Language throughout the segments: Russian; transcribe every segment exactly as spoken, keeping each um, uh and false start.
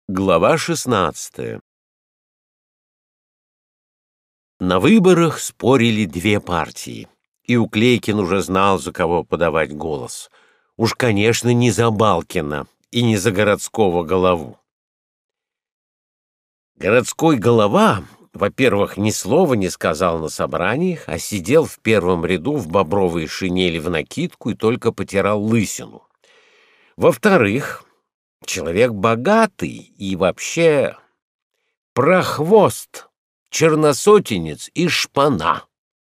Глава шестнадцатая. На выборах спорили две партии, и Уклейкин уже знал, за кого подавать голос. Уж, конечно, не за Балкина и не за городского голову. Городской голова, во-первых, ни слова не сказал на собраниях, а сидел в первом ряду в бобровой шинели в накидку и только потирал лысину. Во-вторых, человек богатый и вообще прохвост, черносотенец и шпана.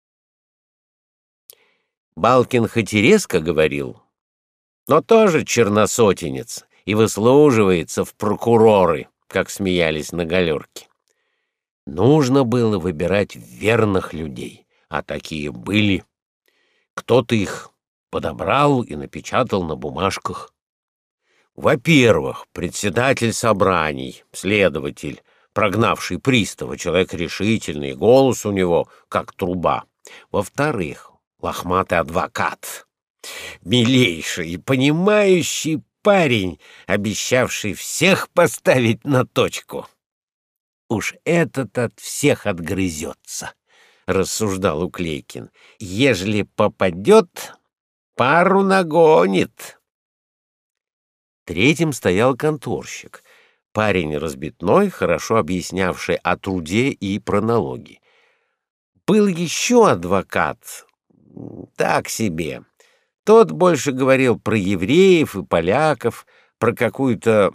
Балкин хоть и резко говорил, но тоже черносотенец и выслуживается в прокуроры, как смеялись на галерке. Нужно было выбирать верных людей, а такие были. Кто-то их подобрал и напечатал на бумажках. Во-первых, председатель собраний, следователь, прогнавший пристава, человек решительный, голос у него как труба. Во-вторых, лохматый адвокат, милейший и понимающий парень, обещавший всех поставить на точку. Уж этот от всех отгрызется, рассуждал Уклейкин. Ежели попадет, пару нагонит. Третьим стоял конторщик, парень разбитной, хорошо объяснявший о труде и пронологе. Был еще адвокат, так себе. Тот больше говорил про евреев и поляков, про какую-то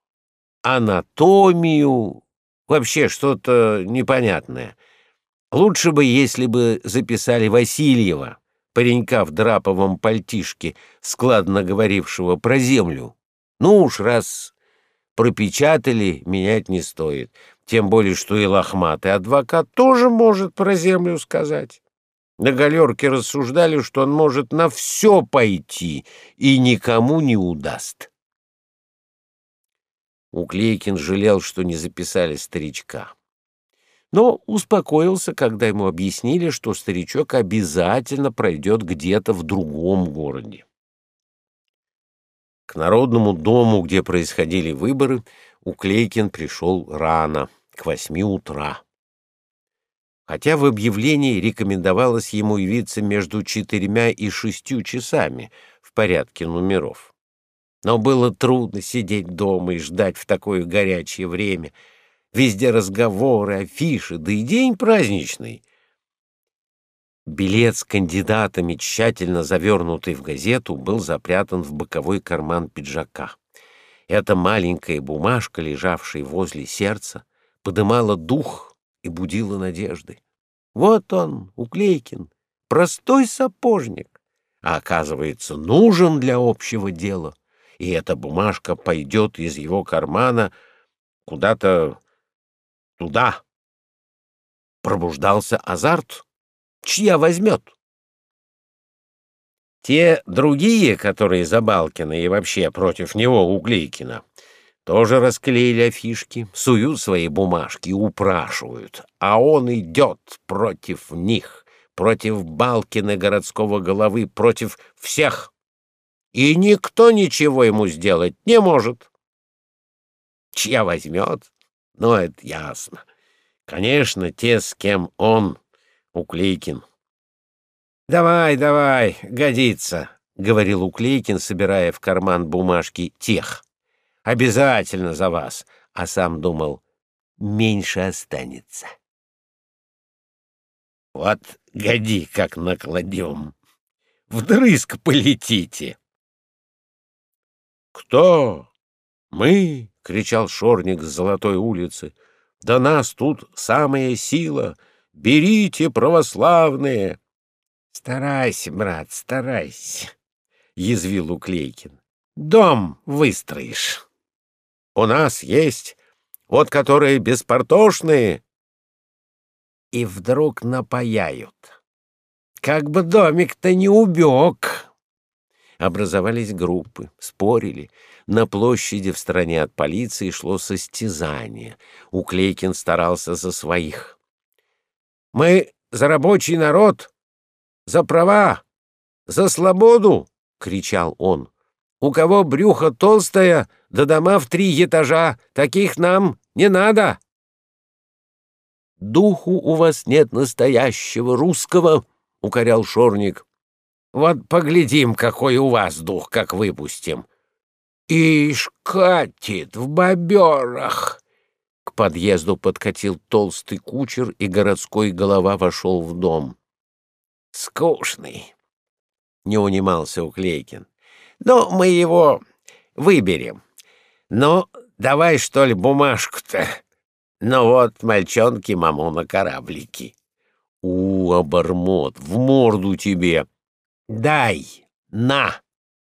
анатомию, вообще что-то непонятное. Лучше бы, если бы записали Васильева, паренька в драповом пальтишке, складно говорившего про землю. Ну уж раз пропечатали, менять не стоит. Тем более, что и лохматый адвокат тоже может про землю сказать. На галерке рассуждали, что он может на все пойти и никому не удаст. Уклейкин жалел, что не записали старичка. Но успокоился, когда ему объяснили, что старичок обязательно пройдет где-то в другом городе. К Народному дому, где происходили выборы, Уклейкин пришел рано, к восьми утра. Хотя в объявлении рекомендовалось ему явиться между четырьмя и шестью часами в порядке номеров. Но было трудно сидеть дома и ждать в такое горячее время. Везде разговоры, афиши, да и день праздничный. Билет с кандидатами, тщательно завернутый в газету, был запрятан в боковой карман пиджака. Эта маленькая бумажка, лежавшая возле сердца, подымала дух и будила надежды. Вот он, Уклейкин, простой сапожник, а оказывается, нужен для общего дела, и эта бумажка пойдет из его кармана куда-то туда. Пробуждался азарт. Чья возьмет? Те другие, которые за Балкина и вообще против него, Уклейкина, тоже расклеили афишки, суют свои бумажки и упрашивают, а он идет против них, против Балкина, городского головы, против всех, и никто ничего ему сделать не может. Чья возьмет? Ну, это ясно. Конечно, те, с кем он, Уклейкин. «Давай, давай, годится», — говорил Уклейкин, собирая в карман бумажки тех. «Обязательно за вас», а сам думал, меньше останется. «Вот годи, как накладем. Вдрызг полетите». «Кто? Мы?» — кричал Шорник с Золотой улицы. «Да нас тут самая сила. Берите, православные!» «Старайся, брат, старайся», — язвил Уклейкин. «Дом выстроишь. У нас есть, вот которые беспартошные». И вдруг напаяют. Как бы домик-то не убег. Образовались группы, спорили. На площади в стороне от полиции шло состязание. Уклейкин старался за своих. «Мы за рабочий народ, за права, за свободу!» — кричал он. «У кого брюхо толстое, да дома в три этажа. Таких нам не надо. Духу у вас нет настоящего русского, — укорял Шорник. Вот поглядим, какой у вас дух, как выпустим. Ишь, катит в боберах. К подъезду подкатил толстый кучер, и городской голова вошел в дом. Скучный, — не унимался Уклейкин. Но мы его выберем. Ну, давай, что ли, бумажку-то. Ну вот, мальчонки, маму на кораблике. У, обормот, в морду тебе. Дай, на.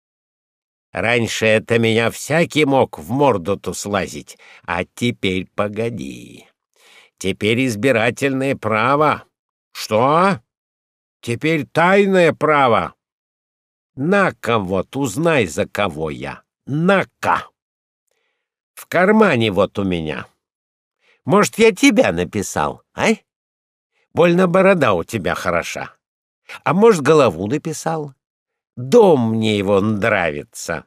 Раньше это меня всякий мог в морду-то слазить, а теперь погоди. Теперь избирательное право. Что? Теперь тайное право. На-ка вот, узнай, за кого я. На-ка. В кармане вот у меня. Может, я тебя написал, а? Больно борода у тебя хороша. А может, голову написал? Дом мне его нравится.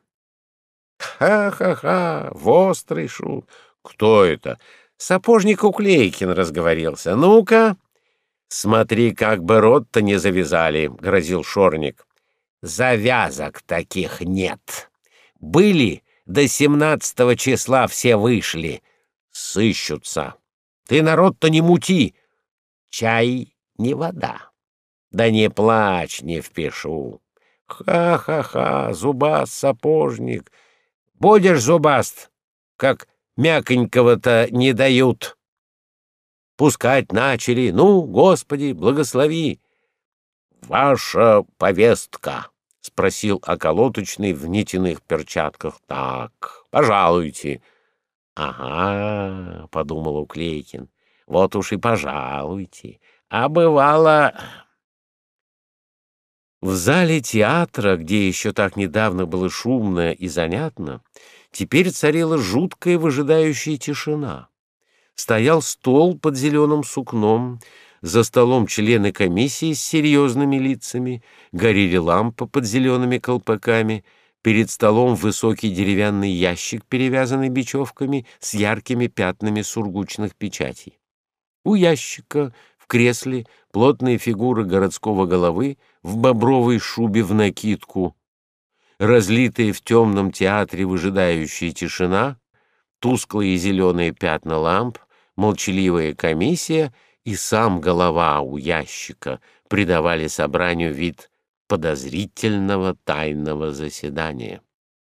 Ха-ха-ха, вострый шут. Кто это? Сапожник Уклейкин разговорился. Ну-ка. Смотри, как бы рот-то не завязали, — грозил Шорник. Завязок таких нет. Были, до семнадцатого числа все вышли. Сыщутся. Ты народ-то не мути. Чай не вода. Да не плачь, не впишу. Ха-ха-ха, зубаст сапожник. Будешь зубаст, как мяконького-то не дают. Пускать начали. Ну, Господи, благослови. Ваша повестка, — спросил околоточный в нитяных перчатках. Так, пожалуйте. Ага, — подумал Уклейкин, — вот уж и пожалуйте. А бывало... В зале театра, где еще так недавно было шумно и занятно, теперь царила жуткая выжидающая тишина. Стоял стол под зеленым сукном, за столом члены комиссии с серьезными лицами, горели лампы под зелеными колпаками, перед столом высокий деревянный ящик, перевязанный бечевками с яркими пятнами сургучных печатей. У ящика в кресле плотные фигуры городского головы в бобровой шубе в накидку, разлитые в темном театре выжидающая тишина, тусклые зеленые пятна ламп, молчаливая комиссия и сам голова у ящика придавали собранию вид подозрительного тайного заседания.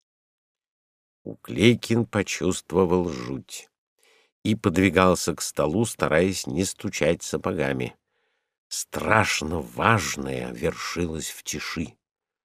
Уклейкин почувствовал жуть и подвигался к столу, стараясь не стучать сапогами. Страшно важное вершилось в тиши.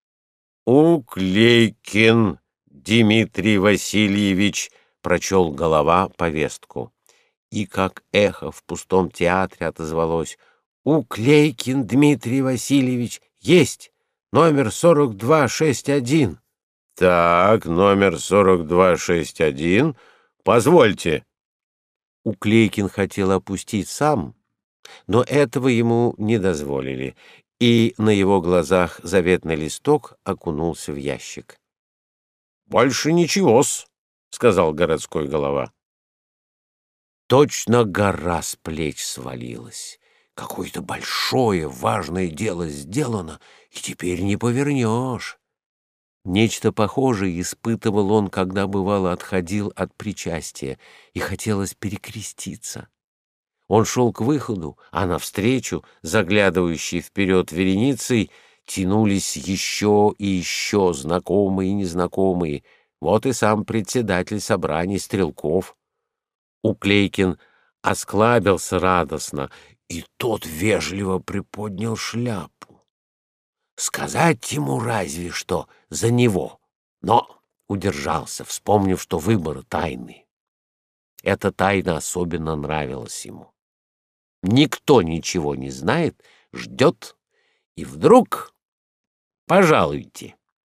«Уклейкин Дмитрий Васильевич», — прочел голова повестку. И как эхо в пустом театре отозвалось: «Уклейкин Дмитрий Васильевич, есть! Номер сорок два шесть один». «Так, номер сорок два шесть один. Позвольте». Уклейкин хотел опустить сам, но этого ему не дозволили, и на его глазах заветный листок окунулся в ящик. «Больше ничего-с», — сказал городской голова. Точно гора с плеч свалилась. Какое-то большое, важное дело сделано, и теперь не повернешь. Нечто похожее испытывал он, когда, бывало, отходил от причастия, и хотелось перекреститься. Он шел к выходу, а навстречу, заглядывающей вперед вереницей, тянулись еще и еще знакомые и незнакомые. Вот и сам председатель собраний Стрелков. Уклейкин осклабился радостно, и тот вежливо приподнял шляпу. Сказать ему разве что за него, но удержался, вспомнив, что выборы тайны. Эта тайна особенно нравилась ему. Никто ничего не знает, ждет, и вдруг пожалуйте.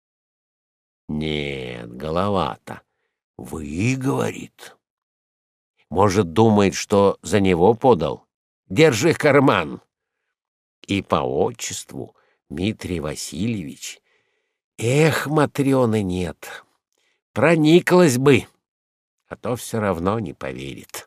Нет, голова-то вы, говорит. Может, думает, что за него подал. Держи карман. И по отчеству Дмитрий Васильевич. Эх, Матрёны нет. Прониклась бы. а то все равно не поверит.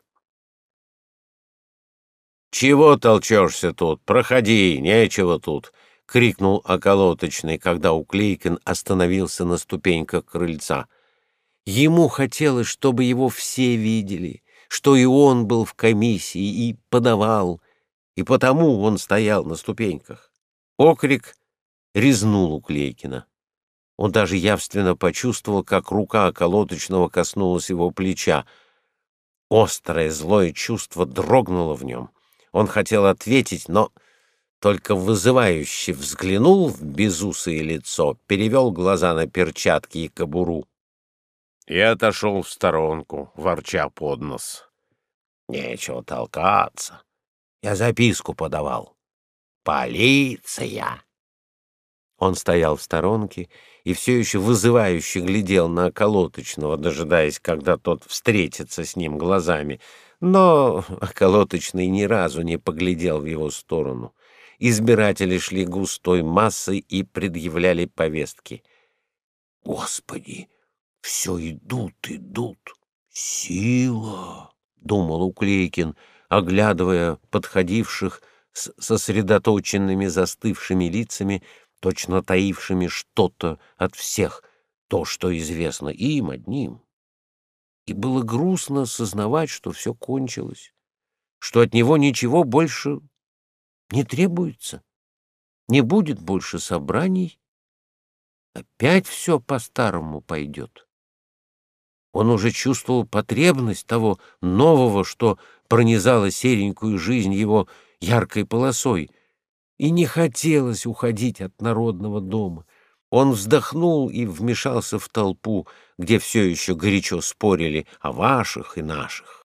«Чего толчешься тут? Проходи, нечего тут!» — крикнул околоточный, когда Уклейкин остановился на ступеньках крыльца. Ему хотелось, чтобы его все видели, что и он был в комиссии и подавал, и потому он стоял на ступеньках. Окрик резнул Уклейкина. Он даже явственно почувствовал, как рука околоточного коснулась его плеча. Острое злое чувство дрогнуло в нем. Он хотел ответить, но только вызывающе взглянул в безусое лицо, перевел глаза на перчатки и кобуру и отошел в сторонку, ворча под нос. «Нечего толкаться. Я записку подавал. Полиция!» Он стоял в сторонке и все еще вызывающе глядел на околоточного, дожидаясь, когда тот встретится с ним глазами. Но околоточный ни разу не поглядел в его сторону. Избиратели шли густой массой и предъявляли повестки. «Господи, все идут, идут! Сила!» — думал Уклейкин, оглядывая подходивших с сосредоточенными застывшими лицами, точно таившими что-то от всех, то, что известно им одним. И было грустно осознавать, что все кончилось, что от него ничего больше не требуется, не будет больше собраний, опять все по-старому пойдет. Он уже чувствовал потребность того нового, что пронизало серенькую жизнь его яркой полосой, и не хотелось уходить от Народного дома. Он вздохнул и вмешался в толпу, где все еще горячо спорили о ваших и наших.